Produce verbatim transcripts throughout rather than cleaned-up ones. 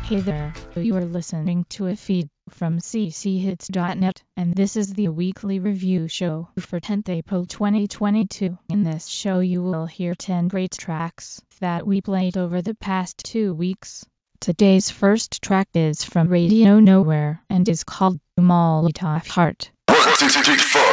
Hey there, you are listening to a feed from c c hits dot net, and this is the weekly review show for tenth April twenty twenty-two. In this show you will hear ten great tracks that we played over the past two weeks. Today's first track is from Radio Nowhere and is called Molotov Heart. One, two, three, four.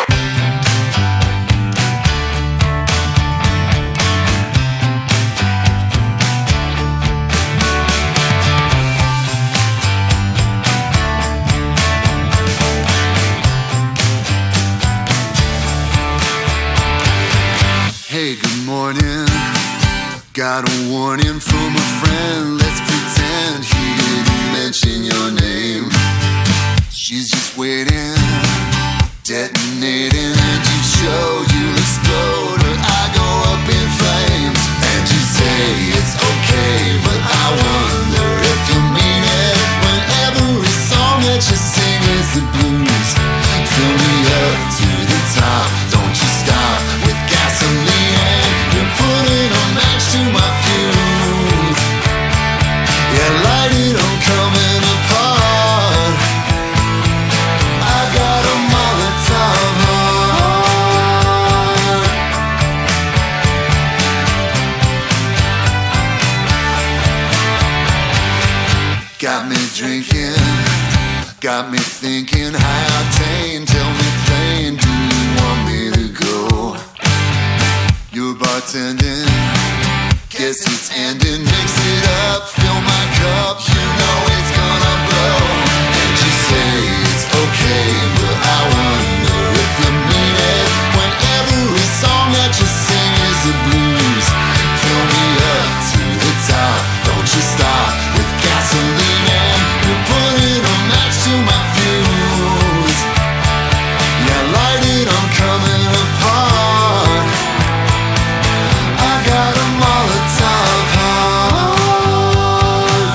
Hey, good morning. Got a warning from a friend. Let's pretend he didn't mention your name. She's just waiting, detonating, and you show you'll explode, but I go up in flames. And you say it's okay, but I wonder if you mean it when every song that you sing is the blues. Fill me up to the top, don't you stop with gasoline. You're putting a match to my fuse. Yeah, light it, I'm coming apart. I got a Molotov heart. Got me drinking, got me thinking high octane. Tell me plain, do you want me to go? You're bartending, guess it's ending. Mix it up, fill my cup, you know it's gonna blow. And you say it's okay, but I wonder if you mean it when every song that you sing is the blues. Fill me up to the top, don't you stop with gasoline, and you're putting a match to my fuse. Yeah, light it, I'm coming apart. I got a Molotov heart.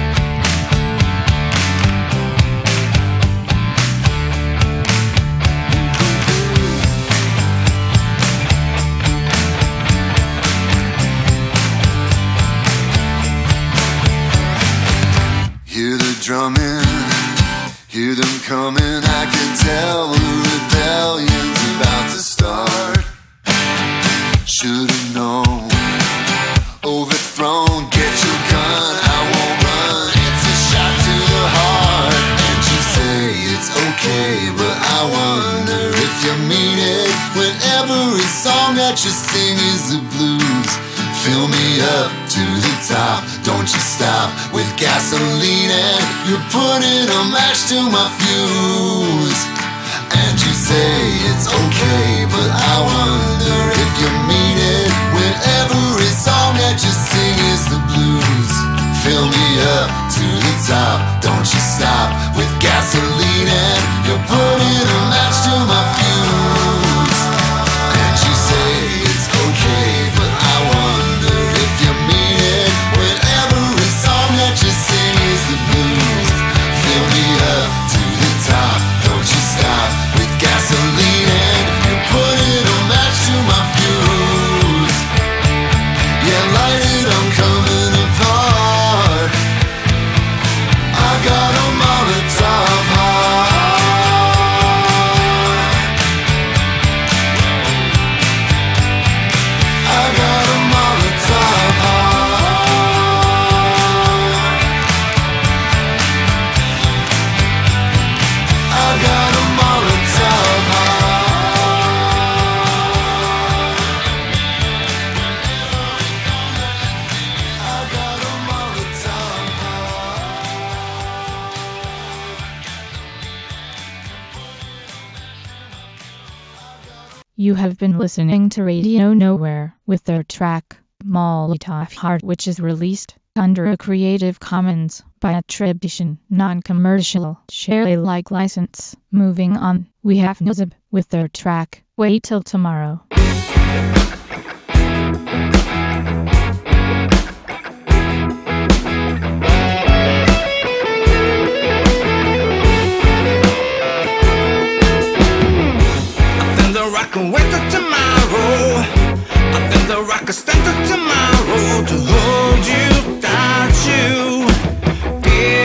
Hear the drumming, hear them coming. I can tell the rebellion's about to start. Should've known, overthrown, get your gun, I won't run, it's a shot to the heart. And you say it's okay, but I wonder if you mean it when every song that you sing is the blues. Fill me up to the top, don't you stop with gasoline, and you're putting a match to my fuse. And you say it's okay, but I wonder if you mean it when every song that you sing is the blues. Fill me up to the top, don't you stop with gasoline, and you're putting a match to my fuse. And you say it's okay, but I wonder if you mean it when every song that you sing is the blues. Fill me up to the top, don't you stop with gasoline, and you're putting a match to my fuse. Yeah, light it, I'm coming apart. I got a Molotov heart. I got a Molotov heart. I got a Molotov heart. I got a Molotov heart. You have been listening to Radio Nowhere with their track Molotov Heart, which is released under a Creative Commons by attribution, non-commercial, share Alike license. Moving on, we have Nuzib with their track Wait Till Tomorrow. I can wait till tomorrow. I think the rock stand till tomorrow to hold you, without you. Yeah.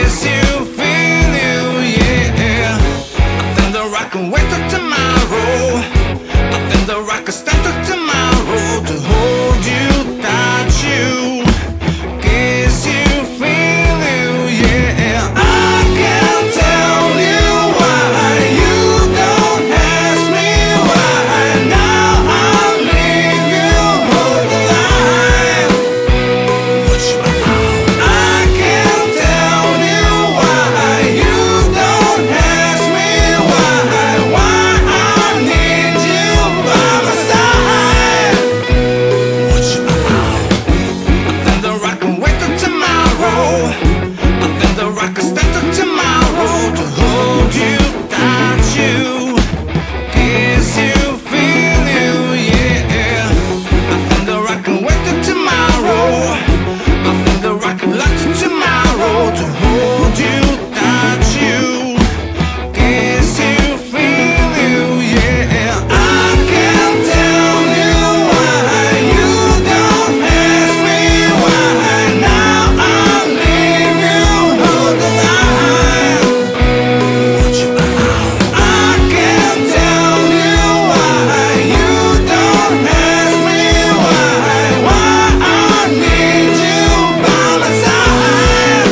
the rock a step to tomorrow to hold you, touch you, kiss you, feel you, yeah. I can't tell you why, you don't ask me why. Now I'll leave you hold the line. What you about? I can't tell you why, you don't ask me why. Why I need you by my side. What you about? I think the rock can wait till tomorrow. I think the rock can stay till tomorrow to hold you, touch you, kiss you, feel you, yeah. I think the rock can wait till tomorrow. I think the rock can last till tomorrow to hold you, touch you, kiss you, feel you, yeah. I can't tell you why, you don't ask me why. Now I'll leave you hold the line. What you about? I can't tell you why, you don't ask me why. Why I need you by my side.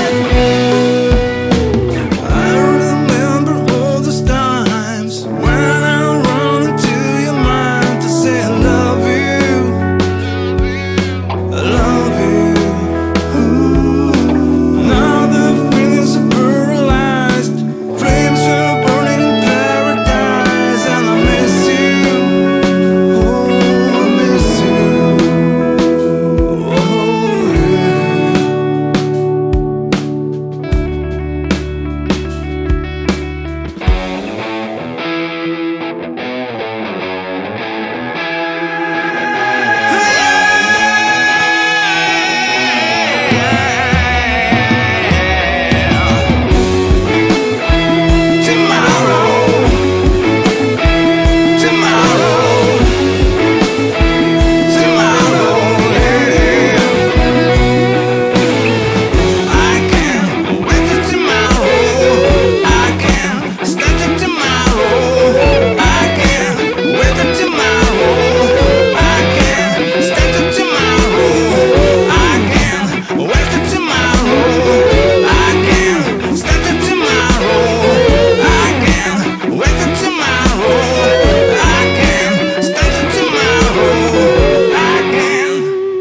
I remember all those times when I run into your mind to say I love you, I love you. Now the feelings are paralyzed, flames are burning in paradise, and I miss you, oh, I miss you, oh, Tomorrow, tomorrow, tomorrow, yeah. I can't wait till tomorrow. I can't stay till tomorrow. I can't wait till tomorrow. I can't stay till tomorrow. I can't wait till tomorrow. I can't stay till tomorrow. I can't wait till tomorrow. I can't stay till tomorrow. I can't.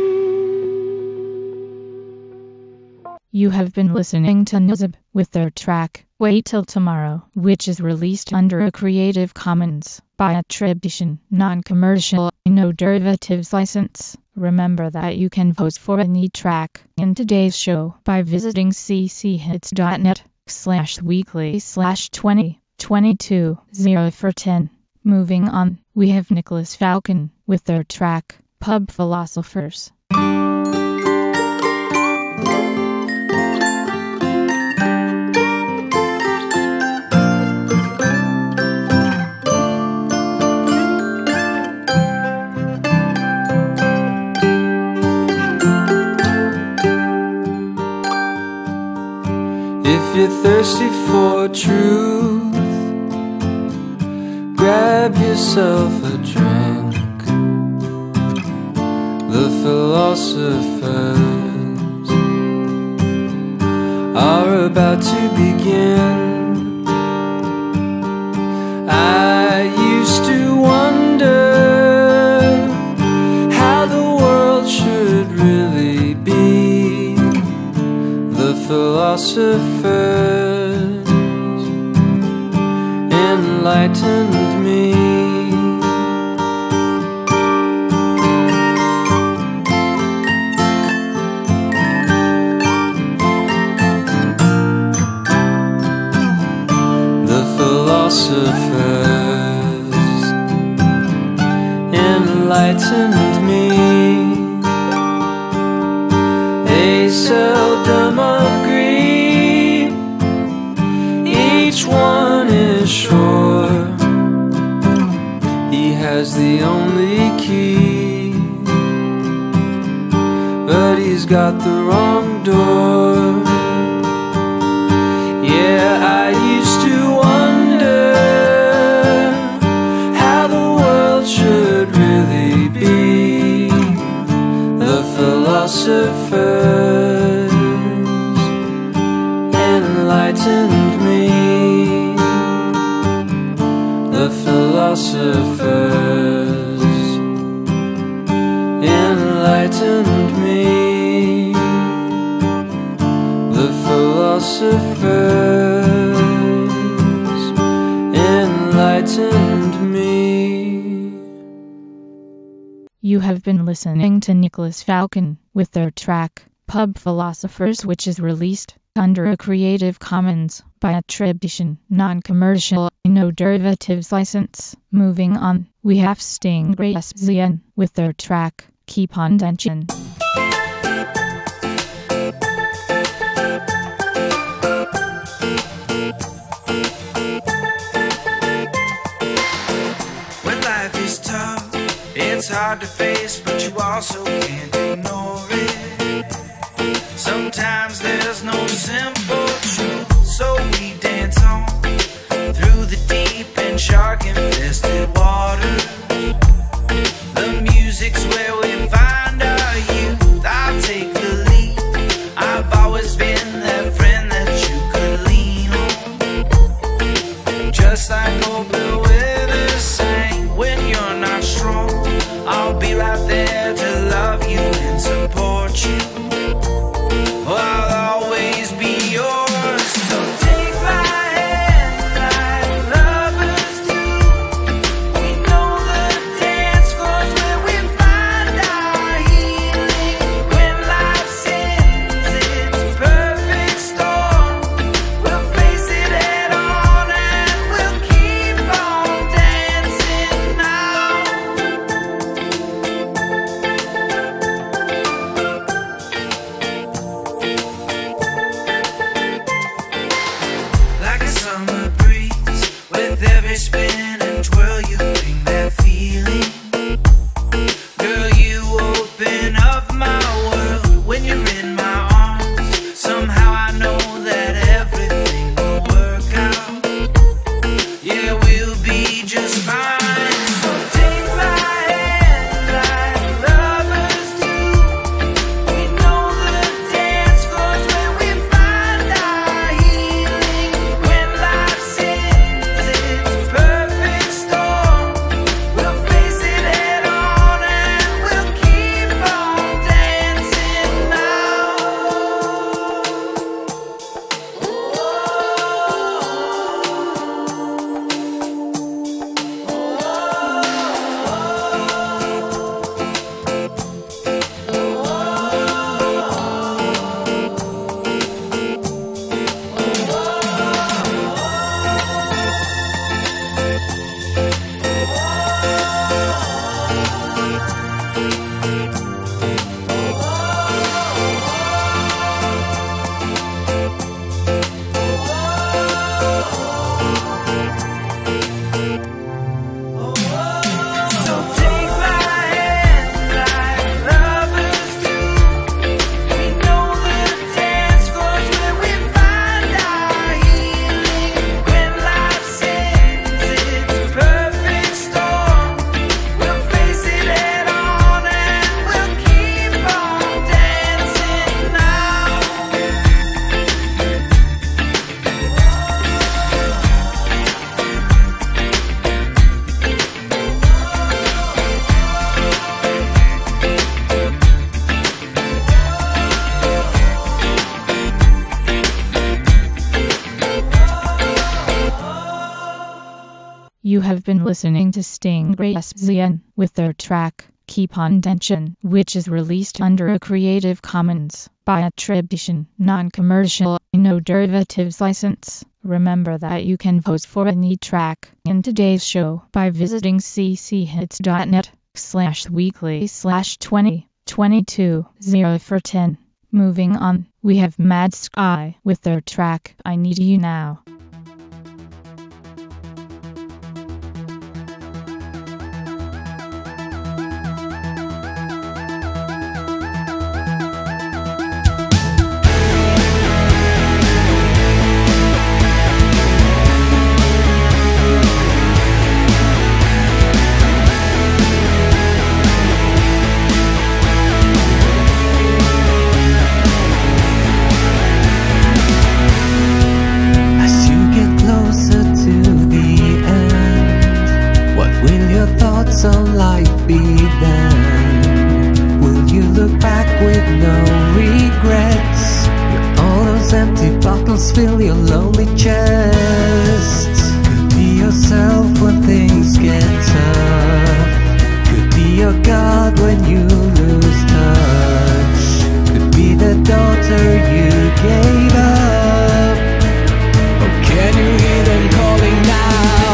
You have been listening to Nuzib with their track Wait Till Tomorrow, which is released under a Creative Commons by attribution, non-commercial, no derivatives license. Remember that you can vote for any track in today's show by visiting cchits.net slash weekly slash 20 22 0 for ten. Moving on, we have Nicholas Falcon with their track Pub Philosophers. If you're thirsty for truth, grab yourself a drink. The philosophers are about to begin. I used to wonder how the world should really be. The philosophers enlightened me. The philosophers enlightened me. They seldom agree. Each one is sure he has the only key, but he's got the wrong door. Yeah, I used to wonder how the world should enlightened me. The philosophers enlightened me. You have been listening to Nicholas Falcon with their track Pub Philosophers, which is released under a Creative Commons by attribution, non-commercial, no derivatives license. Moving on, we have Stingray S Z N with their track Keep on Dancing. When life is tough, it's hard to face, but you also can't ignore it. Sometimes there's no simple truth, so we dance on through the deep and shark-infested waters. The music's where we find our youth. I'll take the lead. I've always been that friend that you could lean on. Just like Oprah Winfrey sang, when you're not strong, I'll be right there to love you and support you. I'll always be yours. So take my hand like lovers do. We know the dance floors where we find our healing. When life sends its perfect storm, we'll face it head on and we'll keep on dancing now. Like a summer breeze, with every spin and twirl, you bring that feeling. Girl, you open up my world when you're in my arms. Somehow I know that everything will work out. Yeah, we'll be just fine. So take my hand like lovers do. We know the dance floors where we find our healing. When life sends its perfect storm, we'll face it head on and we'll keep on dancing now. So take my hand like lovers do. We know the dance floors where we find our healing. When life sends its perfect storm, we'll face it head on and we'll keep on dancing now. You have been listening to Stingray S Z N with their track Keep on Dancing, which is released under a Creative Commons by attribution, non-commercial, no derivatives license. Remember that you can vote for any track in today's show by visiting cchits.net slash weekly slash 20 22 0 for ten. Moving on, we have Mad Sky with their track I Need You Now. I see with no regrets. Let all those empty bottles fill your lonely chest. Could be yourself when things get tough. Could be your God when you lose touch. Could be the daughter you gave up. Oh, can you hear them calling now?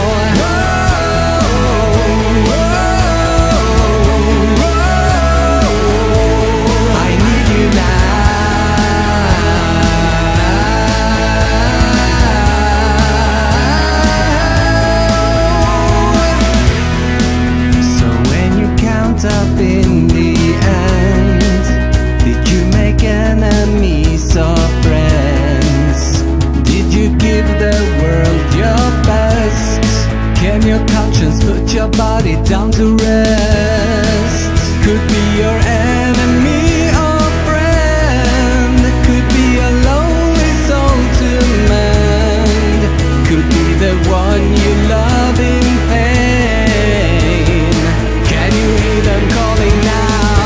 Up in the end, did you make enemies or friends? Did you give the world your best? Can your conscience put your body down to rest? Could be your enemy or friend. Could be a lonely soul to mend. Could be the one you love in pain. Can you hear them calling now?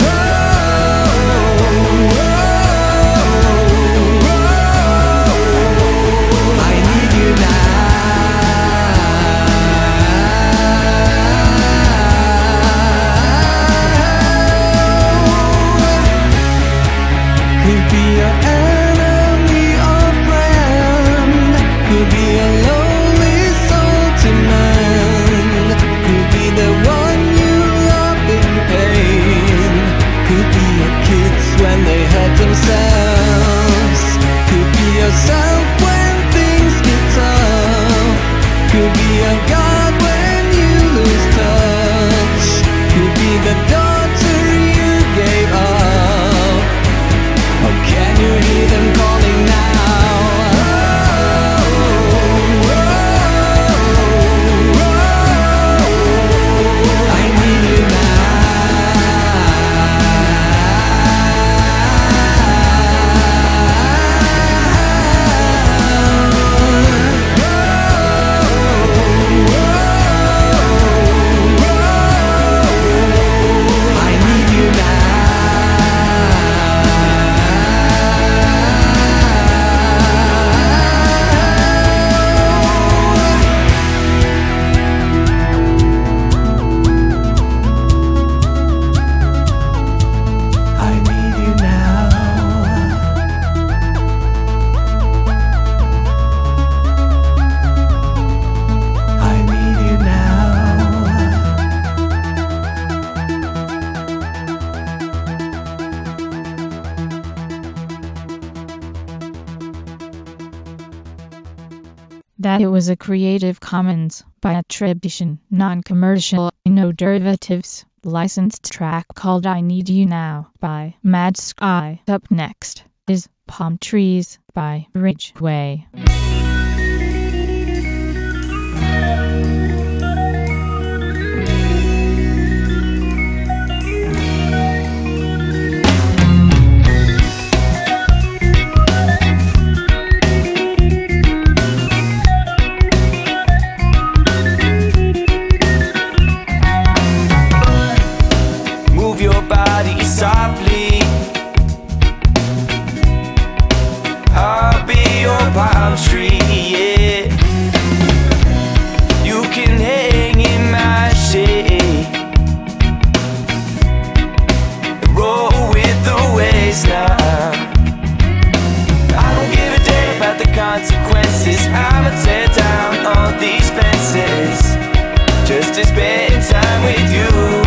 I need you now. Could be your enemy or friend. Could be a lonely soul to mend. Could be the one you love in pain. Could be your kids when they hurt themselves. Could be yourself when things get tough. Could be a God when you lose touch. Could be the daughter you gave up. Oh, can you hear them calling now? I need you now. I need you now. I need you now. I need you now. That it was a Creative Commons by attribution, non-commercial, no derivatives, licensed track called I Need You Now by Mad Sky. Up next is Palm Trees by Ridgeway. Move your body softly. I'll be your palm tree, yeah. You can hang in my shade. Roll with the waves now. I don't give a damn about the consequences. I'ma tear down all these fences just to spend time with you.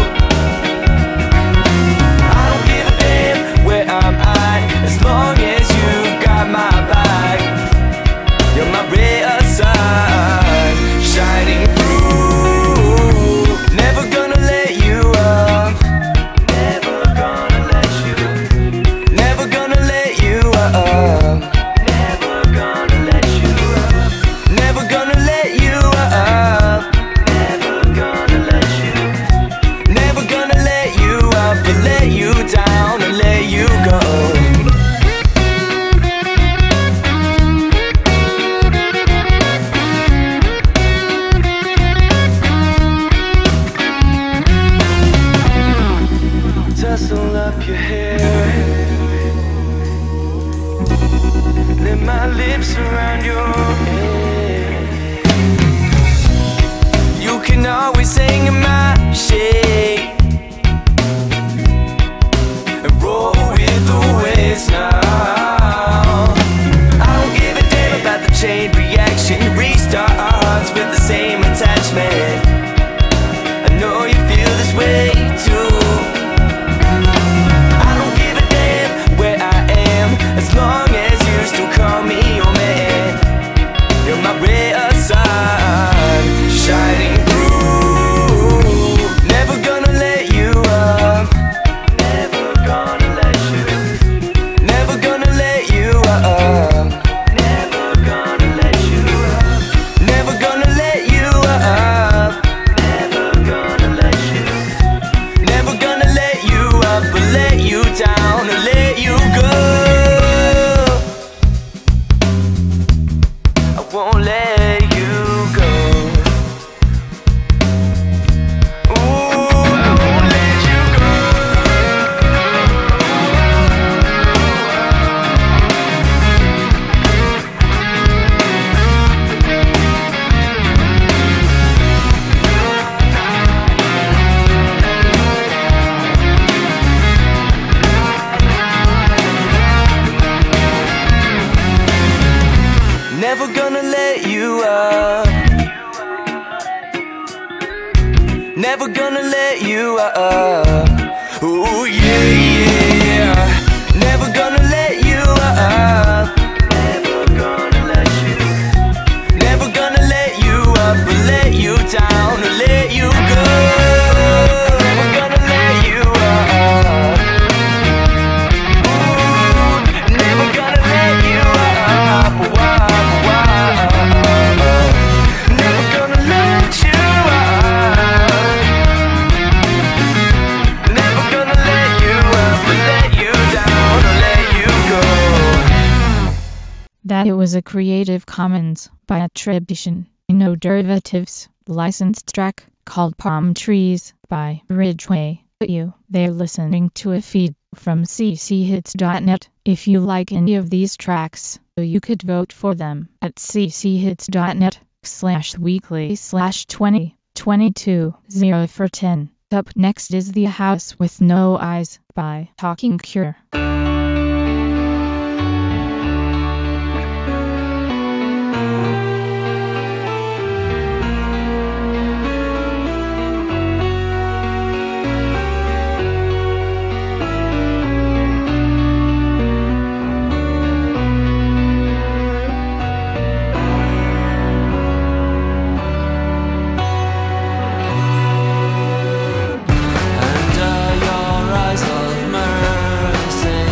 As long as you got my back, you're my ray of sun, shining through. Never gonna let you up. Never gonna let you. Never gonna let you up. Never gonna let you up. Never gonna let you up. Never gonna let you. Never gonna let you up, but let you down and let you go. Tussle up your hair. my lips around your head. You can always sing in my shade and roll with the waves now. I don't give a damn about the chain reaction. Restart our hearts with the same attachment. I know you feel this way too. I don't give a damn where I am, as long as you still call me your man. You're my ray of sun, shining through. Never gonna let you up. Never gonna let you. Never gonna let you up. Never gonna let you up. Never gonna let you up. Never gonna let you. Never gonna let you up or let you down or let you go. I won't let you go. Ooh, I won't let you go. Never gonna let you up. Never gonna let you up. Ooh, yeah, yeah. Never gonna let you up. Never gonna let you. Never gonna let you up or let you down or let you go. Never gonna let you up. Ooh, never gonna let you up. Wow, wow. Never gonna let you up. Never gonna let you up or let you down or let you go. That it was a Creative Commons by attribution, no derivatives, licensed track called Palm Trees by Ridgeway. You, they're listening to a feed from c c hits dot net. If you like any of these tracks, you could vote for them at c c hits dot net slash weekly slash twenty twenty-two zero for ten. Up next is The House with No Eyes by Talking Cure. Under your eyes of mercy,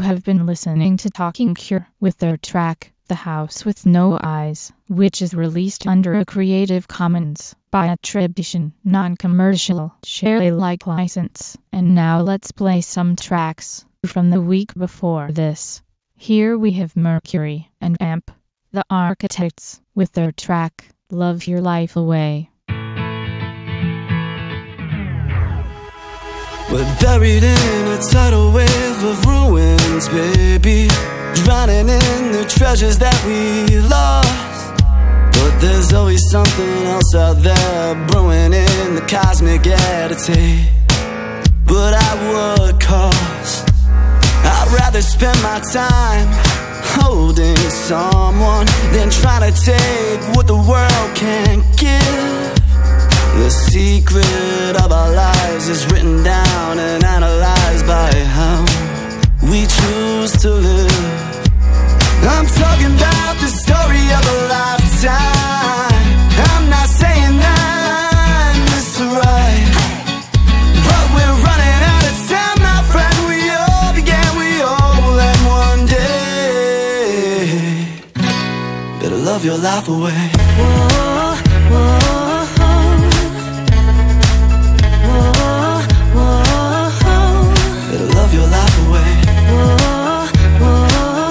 have been listening to Talking Cure with their track, The House with No Eyes, which is released under a Creative Commons by attribution, non-commercial, share Alike license. And now let's play some tracks from the week before this. Here we have Mercury and Amp, The Architects, with their track, Love Your Life Away. We're buried in a tidal wave of ruins, baby, drowning in the treasures that we lost. But there's always something else out there brewing in the cosmic attitude. But at what cost? I'd rather spend my time holding someone than trying to take what the world can't give. The secret of our lives is written down and analyzed by how we choose to live. I'm talking about the story of a lifetime. I'm not saying that it's right, but we're running out of time, my friend. We all began, we all end one day. Better love your life away. Whoa, whoa. Love your life away. Whoa, whoa,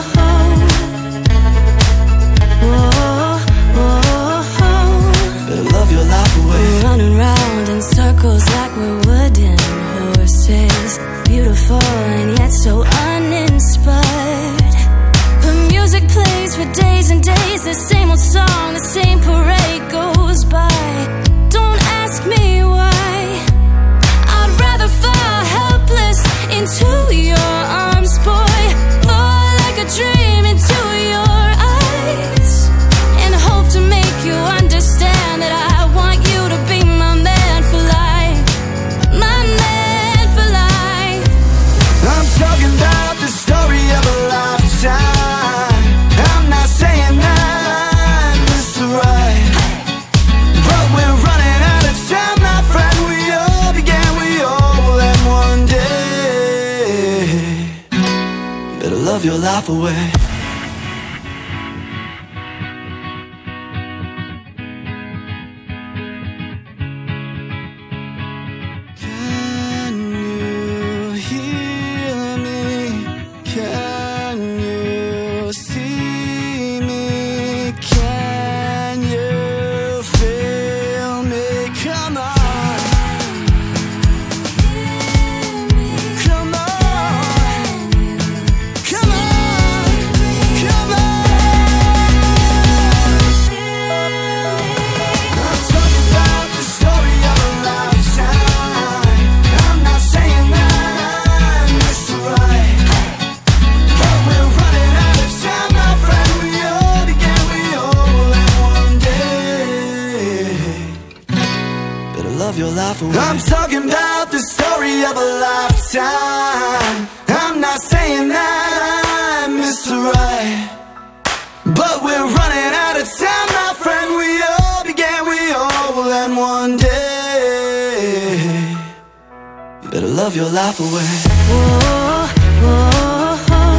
whoa, whoa. Better love your life away. We're running round in circles like we're wooden horses, beautiful and yet so uninspired. The music plays for days and days, the same old song, the same parade goes by. Don't ask me why. I'd rather fall helpless into your arms, boy, fall like a dream into your eyes, and hope to make you understand that I want you to be my man for life, my man for life. I'm talking about the story of a lifetime. I'm not saying that it's right, but we're running out of time, my friend. We all began, we all end one day. Better love your life away. Can you hear me? Can you see me? Can you feel me? Come on. Come on. Come on. Come on. I'm talking about the story of a lifetime. I'm not saying that it's right, but we're running out of time, my friend. We all began, we all end one day. Better love your life away. I'm talking about the story of a lifetime. I'm not saying that I'm Mister Right, but we're running out of time, my friend. We all began, we all will end one day. Better love your life away. Whoa, whoa,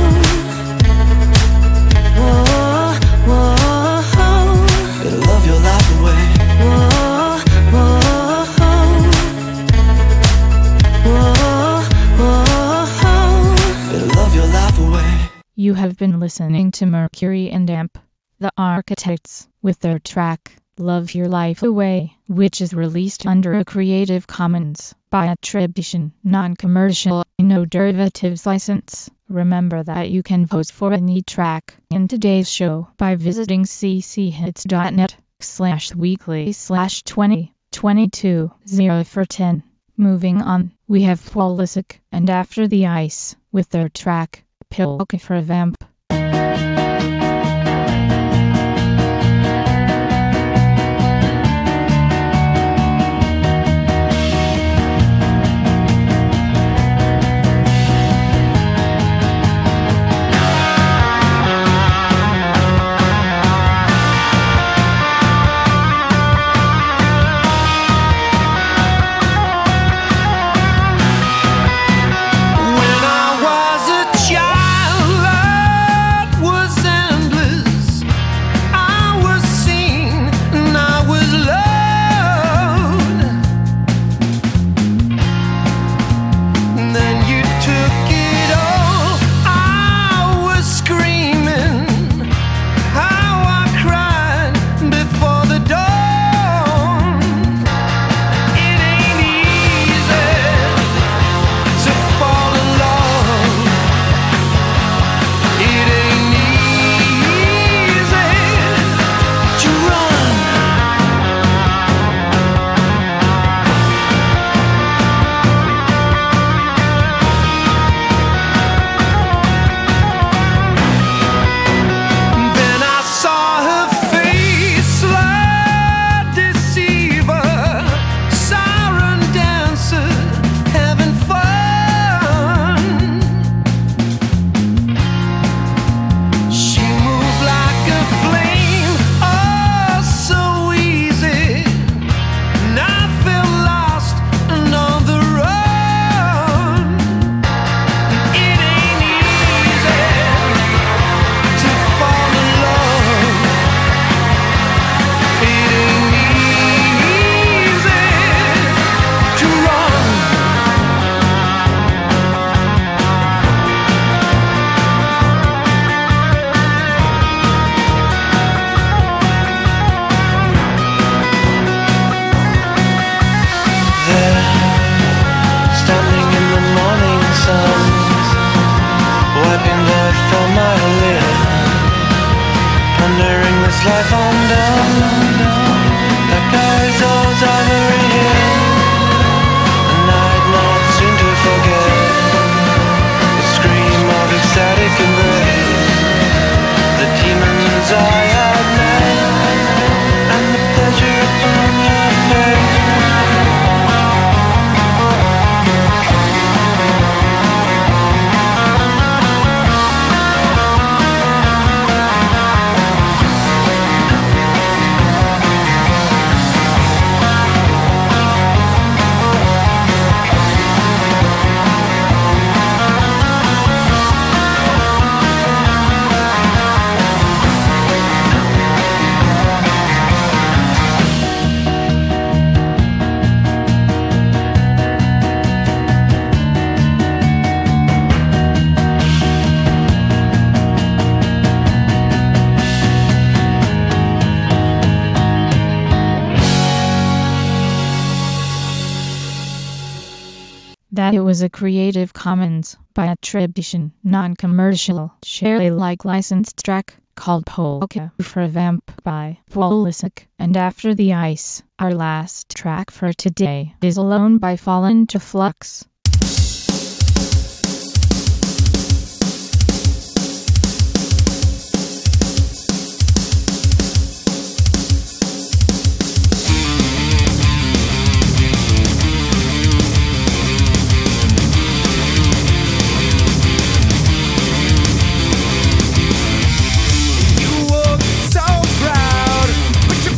whoa, whoa. Better love your life away. Whoa, whoa, whoa, whoa. Better love your life away. You have been listening to Mercury and Amp, The Architects, with their track, Love Your Life Away, which is released under a Creative Commons by attribution, non-commercial, no derivatives license. Remember that you can vote for any track in today's show by visiting cchits.net slash weekly slash 20 22 0 for ten. Moving on, we have Polisic and After the Ice with their track, Pilka for Vamp. When I was a child wondering this life undone. That carries those ivory hills, and I'd not soon to forget the scream of ecstatic embrace, the demons I had met, and the pleasure upon your face. That it was a Creative Commons by attribution, non-commercial, share Alike licensed track called Polka for Vamp by Polisic. And After the Ice, our last track for today is Alone by Fallen to Flux.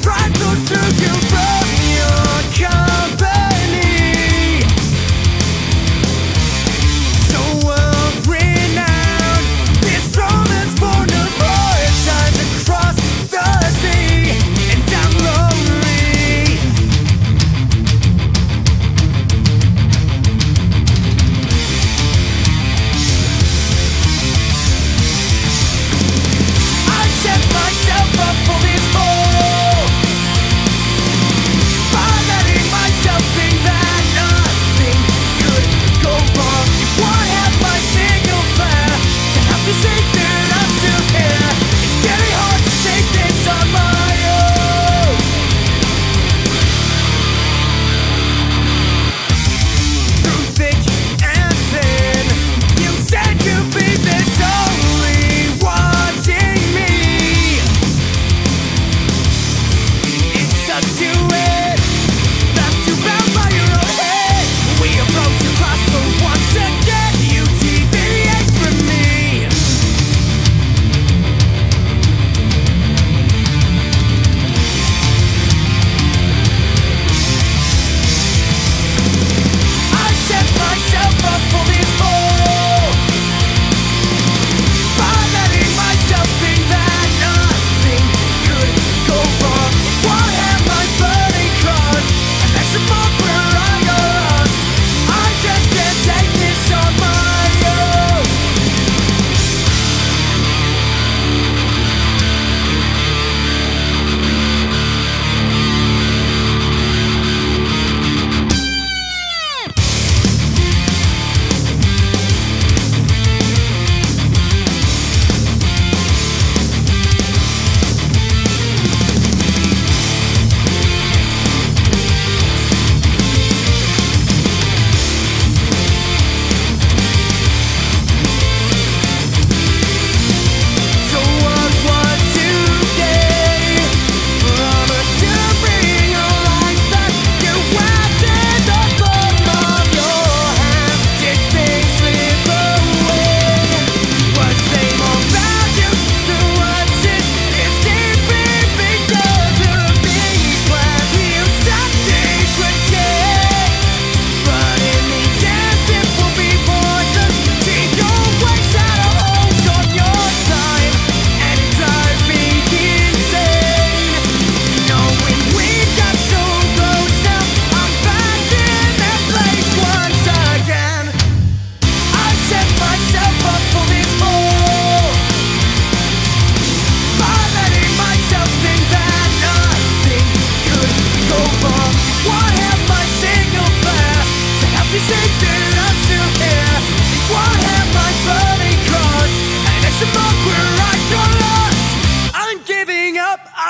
Took you from your company.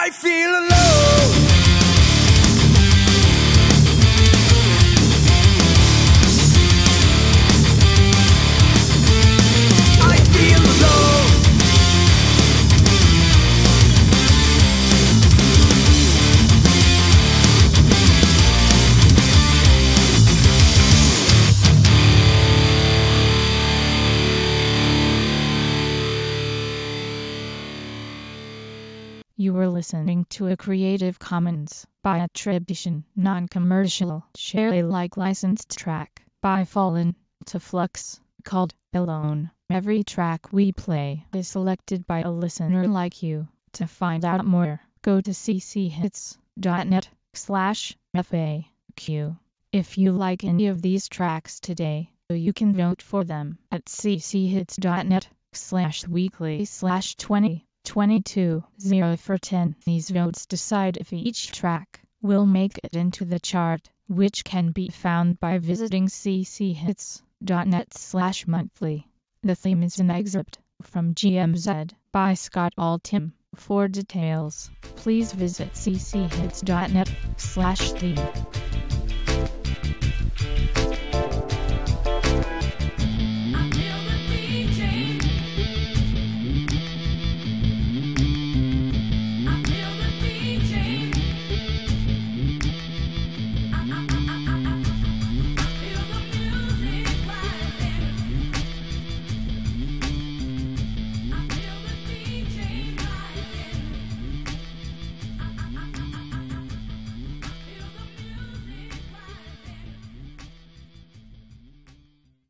I feel alone. I feel alone. You were listening to a Creative Commons by attribution, non-commercial, share Alike licensed track by Fallen to Flux called Alone. Every track we play is selected by a listener like you. To find out more, go to cchits.net slash FAQ. If you like any of these tracks today, you can vote for them at cchits.net slash weekly slash 20. twenty-two zero for ten. These votes decide if each track will make it into the chart, which can be found by visiting cchits.net slash monthly. The theme is an excerpt from G M Z by Scott Altham. For details, please visit cchits.net slash theme.